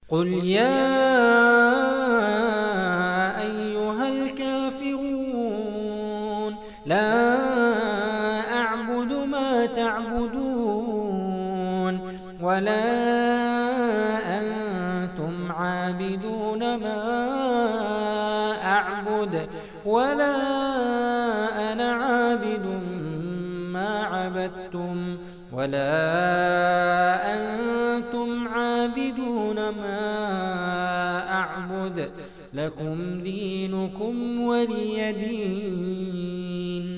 قل يا أيها الكافرون لا أعبد ما تعبدون ولا أنتم عابدون ما أعبد ولا أنا عابد ما عبدتم ولا أنتم عابدون ما أعبد لكم دينكم ولي دين.